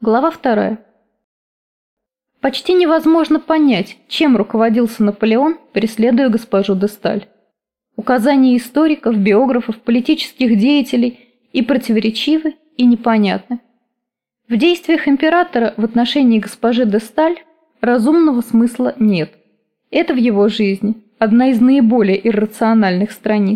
Глава 2. Почти невозможно понять, чем руководился Наполеон, преследуя госпожу де Сталь. Указания историков, биографов, политических деятелей и противоречивы, и непонятны. В действиях императора в отношении госпожи де Сталь разумного смысла нет. Это в его жизни одна из наиболее иррациональных страниц.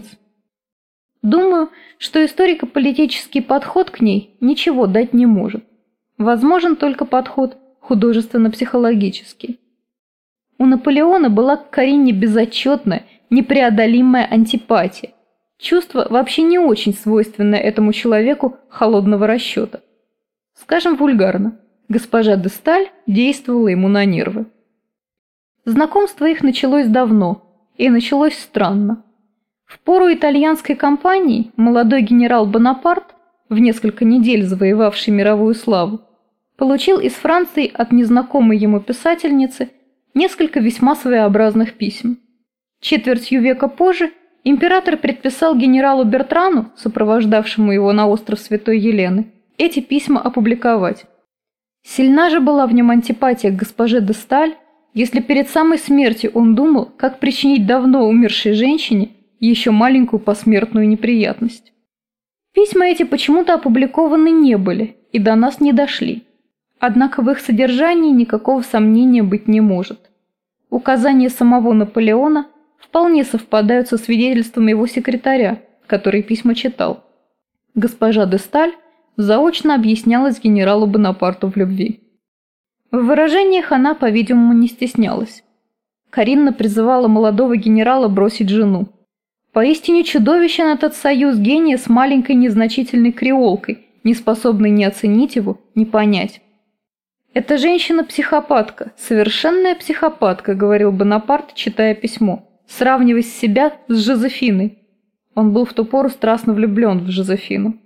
Думаю, что историко-политический подход к ней ничего дать не может. Возможен только подход художественно-психологический. У Наполеона была к Карине безотчетная, непреодолимая антипатия, чувство вообще не очень свойственное этому человеку холодного расчета. Скажем вульгарно, госпожа де Сталь действовала ему на нервы. Знакомство их началось давно, и началось странно. В пору итальянской кампании молодой генерал Бонапарт, в несколько недель завоевавший мировую славу, получил из Франции от незнакомой ему писательницы несколько весьма своеобразных писем. Четвертью века позже император предписал генералу Бертрану, сопровождавшему его на остров Святой Елены, эти письма опубликовать. Сильна же была в нем антипатия к госпоже де Сталь, если перед самой смертью он думал, как причинить давно умершей женщине еще маленькую посмертную неприятность. Письма эти почему-то опубликованы не были и до нас не дошли. Однако в их содержании никакого сомнения быть не может. Указания самого Наполеона вполне совпадают со свидетельством его секретаря, который письма читал. Госпожа де Сталь заочно объяснялась генералу Бонапарту в любви. В выражениях она, по-видимому, не стеснялась. Каринна призывала молодого генерала бросить жену. Поистине чудовищен этот союз гения с маленькой незначительной креолкой, не способной ни оценить его, ни понять. «Эта женщина-психопатка, совершенная психопатка», — говорил Бонапарт, читая письмо, сравнивая себя с Жозефиной. Он был в ту пору страстно влюблен в Жозефину.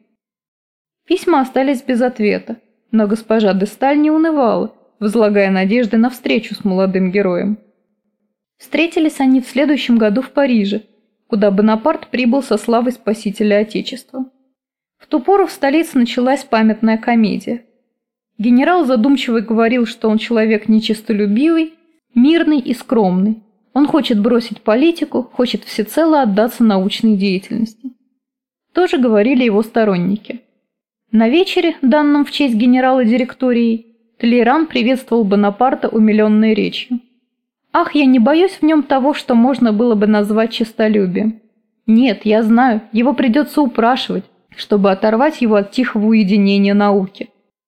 Письма остались без ответа, но госпожа де Сталь не унывала, возлагая надежды на встречу с молодым героем. Встретились они в следующем году в Париже, куда Бонапарт прибыл со славой спасителя Отечества. В ту пору в столице началась памятная комедия. Генерал задумчиво говорил, что он человек нечистолюбивый, мирный и скромный. Он хочет бросить политику, хочет всецело отдаться научной деятельности. Тоже говорили его сторонники. На вечере, данном в честь генерала директории, Толейран приветствовал Бонапарта умиленной речью. «Ах, я не боюсь в нем того, что можно было бы назвать честолюбием. Нет, я знаю, его придется упрашивать, чтобы оторвать его от тихого уединения науки».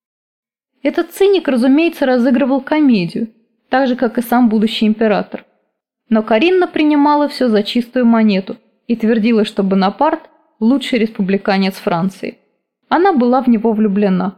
Этот циник, разумеется, разыгрывал комедию, так же, как и сам будущий император. Но Каринна принимала все за чистую монету и твердила, что Бонапарт – лучший республиканец Франции. Она была в него влюблена.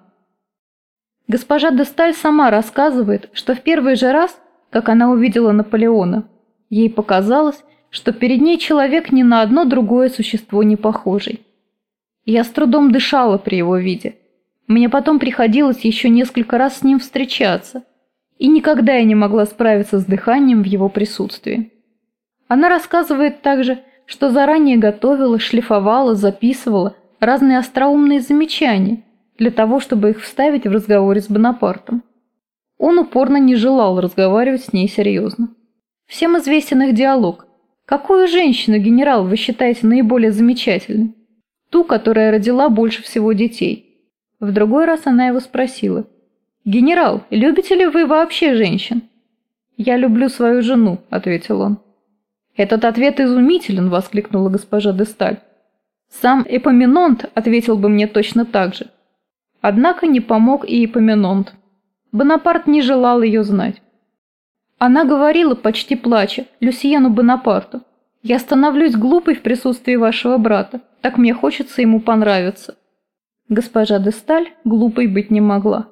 Госпожа де Сталь сама рассказывает, что в первый же раз, как она увидела Наполеона, ей показалось, что перед ней человек ни на одно другое существо не похожий. Я с трудом дышала при его виде. Мне потом приходилось еще несколько раз с ним встречаться, и никогда я не могла справиться с дыханием в его присутствии. Она рассказывает также, что заранее готовила, шлифовала, записывала разные остроумные замечания для того, чтобы их вставить в разговоре с Бонапартом. Он упорно не желал разговаривать с ней серьезно. Всем известен их диалог. «Какую женщину, генерал, вы считаете наиболее замечательной?» «Ту, которая родила больше всего детей». В другой раз она его спросила: «Генерал, любите ли вы вообще женщин?» «Я люблю свою жену», — ответил он. «Этот ответ изумителен», — воскликнула госпожа де Сталь. «Сам Эпоминонт ответил бы мне точно так же». Однако не помог и Эпоминонт. Бонапарт не желал ее знать. Она говорила, почти плача, Люсьену Бонапарту: «Я становлюсь глупой в присутствии вашего брата, так мне хочется ему понравиться». Госпожа де Сталь глупой быть не могла.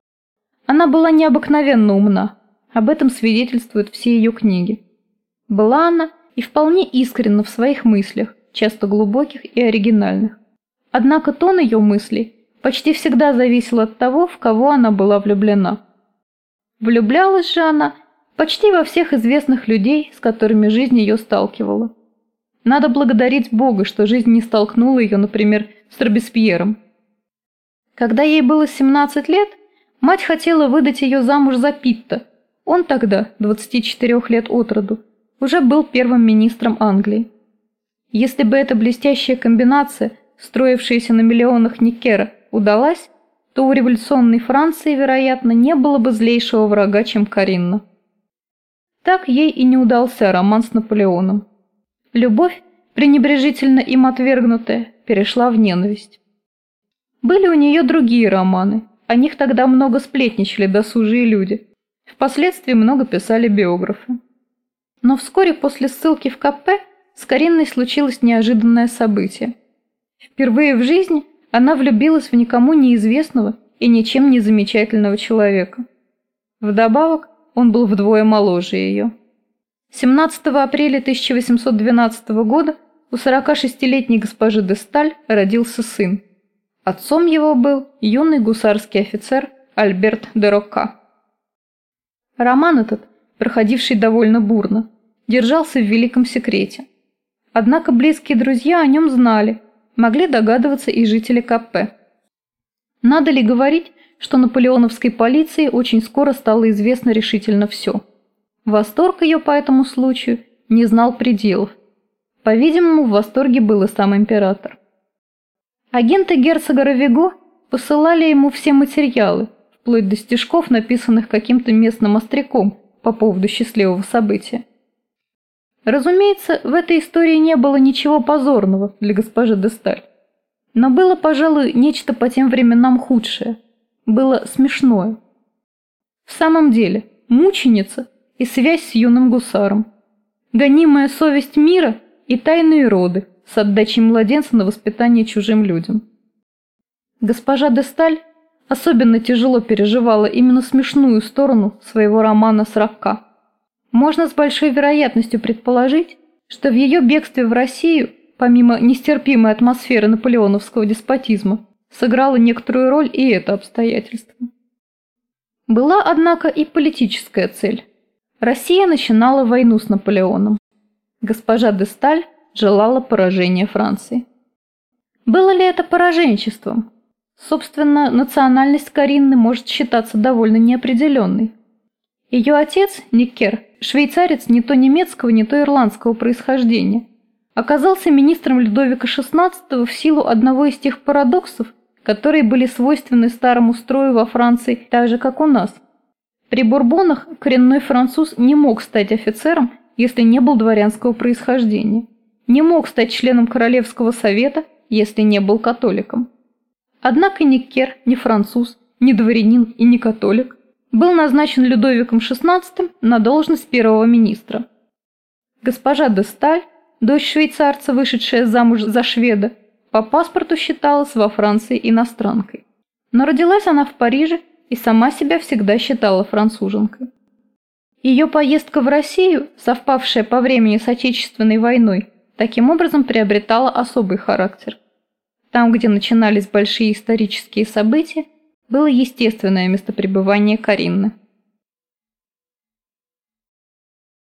Она была необыкновенно умна, об этом свидетельствуют все ее книги. Была она и вполне искренна в своих мыслях, часто глубоких и оригинальных. Однако тон ее мыслей почти всегда зависел от того, в кого она была влюблена. Влюблялась же она почти во всех известных людей, с которыми жизнь ее сталкивала. Надо благодарить Бога, что жизнь не столкнула ее, например, с Робеспьером. Когда ей было 17 лет, Мать хотела выдать ее замуж за Питта. Он тогда, 24 лет от роду, уже был первым министром Англии. Если бы эта блестящая комбинация, строившаяся на миллионах Никкера, удалась, то у революционной Франции, вероятно, не было бы злейшего врага, чем Каринна. Так ей и не удался роман с Наполеоном. Любовь, пренебрежительно им отвергнутая, перешла в ненависть. Были у нее другие романы, о них тогда много сплетничали досужие люди, впоследствии много писали биографы. Но вскоре после ссылки в Каппе с Каринной случилось неожиданное событие. Впервые в жизни она влюбилась в никому неизвестного и ничем не замечательного человека. Вдобавок, он был вдвое моложе ее. 17 апреля 1812 года у 46-летней госпожи де Сталь родился сын. Отцом его был юный гусарский офицер Альберт де Рокка. Роман этот, проходивший довольно бурно, держался в великом секрете. Однако близкие друзья о нем знали, могли догадываться и жители Каппе. Надо ли говорить, что наполеоновской полиции очень скоро стало известно решительно все. Восторг ее по этому случаю не знал пределов. По-видимому, в восторге был и сам император. Агенты герцога Равиго посылали ему все материалы, вплоть до стишков, написанных каким-то местным остряком по поводу счастливого события. Разумеется, в этой истории не было ничего позорного для госпожи де Сталь. Но было, пожалуй, нечто по тем временам худшее. Было смешное. В самом деле, мученица и связь с юным гусаром. Гонимая совесть мира и тайные роды с отдачей младенца на воспитание чужим людям. Госпожа де Сталь особенно тяжело переживала именно смешную сторону своего романа с Рокка. Можно с большой вероятностью предположить, что в ее бегстве в Россию, помимо нестерпимой атмосферы наполеоновского деспотизма, сыграло некоторую роль и это обстоятельство. Была, однако, и политическая цель. Россия начинала войну с Наполеоном. Госпожа де Сталь желала поражения Франции. Было ли это пораженчеством? Собственно, национальность Каринны может считаться довольно неопределенной. Ее отец, Никкер, швейцарец не то немецкого, не то ирландского происхождения, оказался министром Людовика XVI в силу одного из тех парадоксов, которые были свойственны старому строю во Франции так же, как у нас. При Бурбонах коренной француз не мог стать офицером, если не был дворянского происхождения, не мог стать членом Королевского совета, если не был католиком. Однако Никкер не француз, не дворянин и не католик, был назначен Людовиком XVI на должность первого министра. Госпожа де Сталь, дочь швейцарца, вышедшая замуж за шведа, по паспорту считалась во Франции иностранкой. Но родилась она в Париже и сама себя всегда считала француженкой. Ее поездка в Россию, совпавшая по времени с Отечественной войной, таким образом приобретала особый характер. Там, где начинались большие исторические события, было естественное местопребывание Каринны.